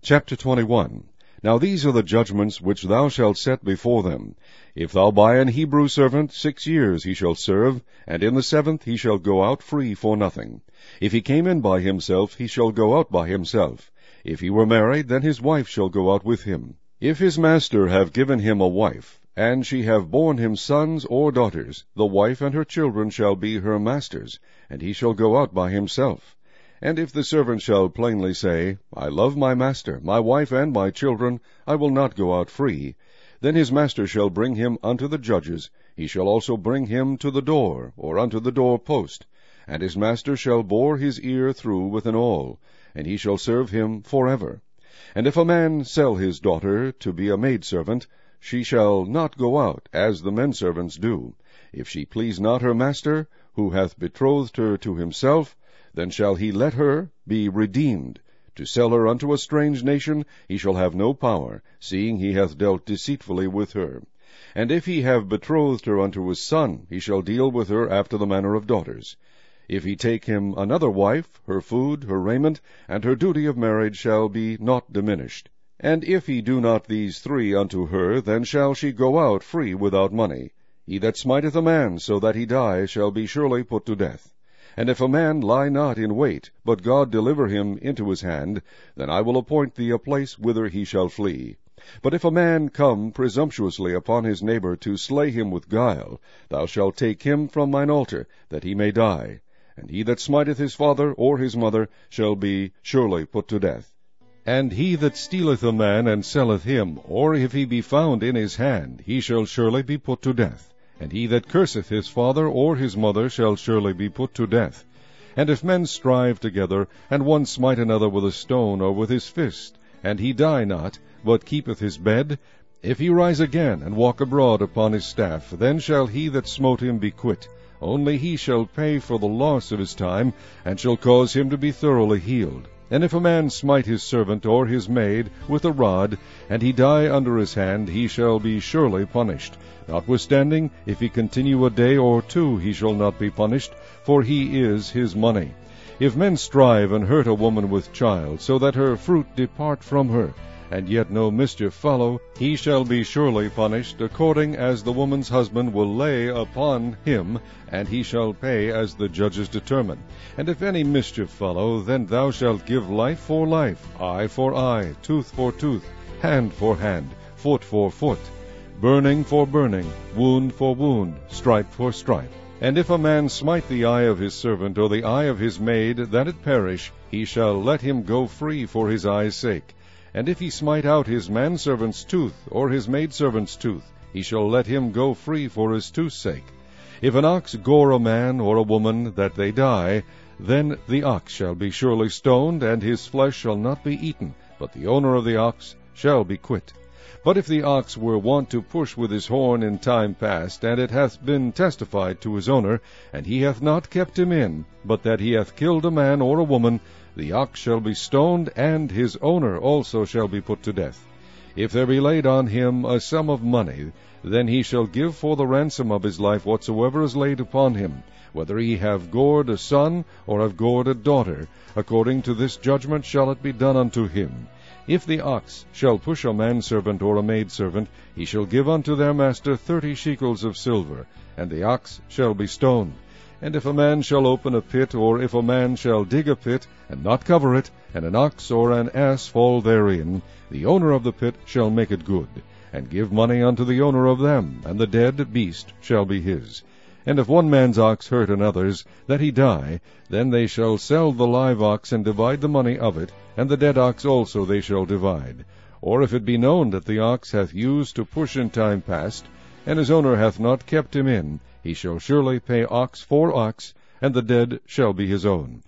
Chapter 21. Now these are the judgments which thou shalt set before them. If thou buy an Hebrew servant, 6 years he shall serve, and in the 7th he shall go out free for nothing. If he came in by himself, he shall go out by himself. If he were married, then his wife shall go out with him. If his master have given him a wife, and she have borne him sons or daughters, the wife and her children shall be her master's, and he shall go out by himself. And if the servant shall plainly say, I love my master, my wife, and my children, I will not go out free, then his master shall bring him unto the judges. He shall also bring him to the door, or unto the door post, and his master shall bore his ear through with an awl, and he shall serve him forever. And if a man sell his daughter to be a maidservant, she shall not go out, as the men servants do. If she please not her master, who hath betrothed her to himself, then shall he let her be redeemed. To sell her unto a strange nation he shall have no power, seeing he hath dealt deceitfully with her. And if he have betrothed her unto his son, he shall deal with her after the manner of daughters. If he take him another wife, her food, her raiment, and her duty of marriage shall be not diminished. And if he do not these 3 unto her, then shall she go out free without money. He that smiteth a man so that he die shall be surely put to death. And if a man lie not in wait, but God deliver him into his hand, then I will appoint thee a place whither he shall flee. But if a man come presumptuously upon his neighbor to slay him with guile, thou shalt take him from mine altar, that he may die. And he that smiteth his father or his mother shall be surely put to death. And he that stealeth a man and selleth him, or if he be found in his hand, he shall surely be put to death. And he that curseth his father or his mother shall surely be put to death. And if men strive together, and one smite another with a stone or with his fist, and he die not, but keepeth his bed, if he rise again and walk abroad upon his staff, then shall he that smote him be quit. Only he shall pay for the loss of his time, and shall cause him to be thoroughly healed. And if a man smite his servant or his maid with a rod, and he die under his hand, he shall be surely punished. Notwithstanding, if he continue a day or 2, he shall not be punished, for he is his money. If men strive and hurt a woman with child, so that her fruit depart from her, and yet no mischief follow, he shall be surely punished, according as the woman's husband will lay upon him, and he shall pay as the judges determine. And if any mischief follow, then thou shalt give life for life, eye for eye, tooth for tooth, hand for hand, foot for foot, burning for burning, wound for wound, stripe for stripe. And if a man smite the eye of his servant or the eye of his maid, that it perish, he shall let him go free for his eye's sake. And if he smite out his manservant's tooth, or his maidservant's tooth, he shall let him go free for his tooth's sake. If an ox gore a man or a woman, that they die, then the ox shall be surely stoned, and his flesh shall not be eaten, but the owner of the ox shall be quit. But if the ox were wont to push with his horn in time past, and it hath been testified to his owner, and he hath not kept him in, but that he hath killed a man or a woman, the ox shall be stoned, and his owner also shall be put to death. If there be laid on him a sum of money, then he shall give for the ransom of his life whatsoever is laid upon him, whether he have gored a son or have gored a daughter. According to this judgment shall it be done unto him. If the ox shall push a manservant or a maidservant, he shall give unto their master 30 shekels of silver, and the ox shall be stoned. And if a man shall open a pit, or if a man shall dig a pit, and not cover it, and an ox or an ass fall therein, the owner of the pit shall make it good, and give money unto the owner of them, and the dead beast shall be his. And if one man's ox hurt another's, that he die, then they shall sell the live ox, and divide the money of it, and the dead ox also they shall divide. Or if it be known that the ox hath used to push in time past, and his owner hath not kept him in, he shall surely pay ox for ox, and the dead shall be his own.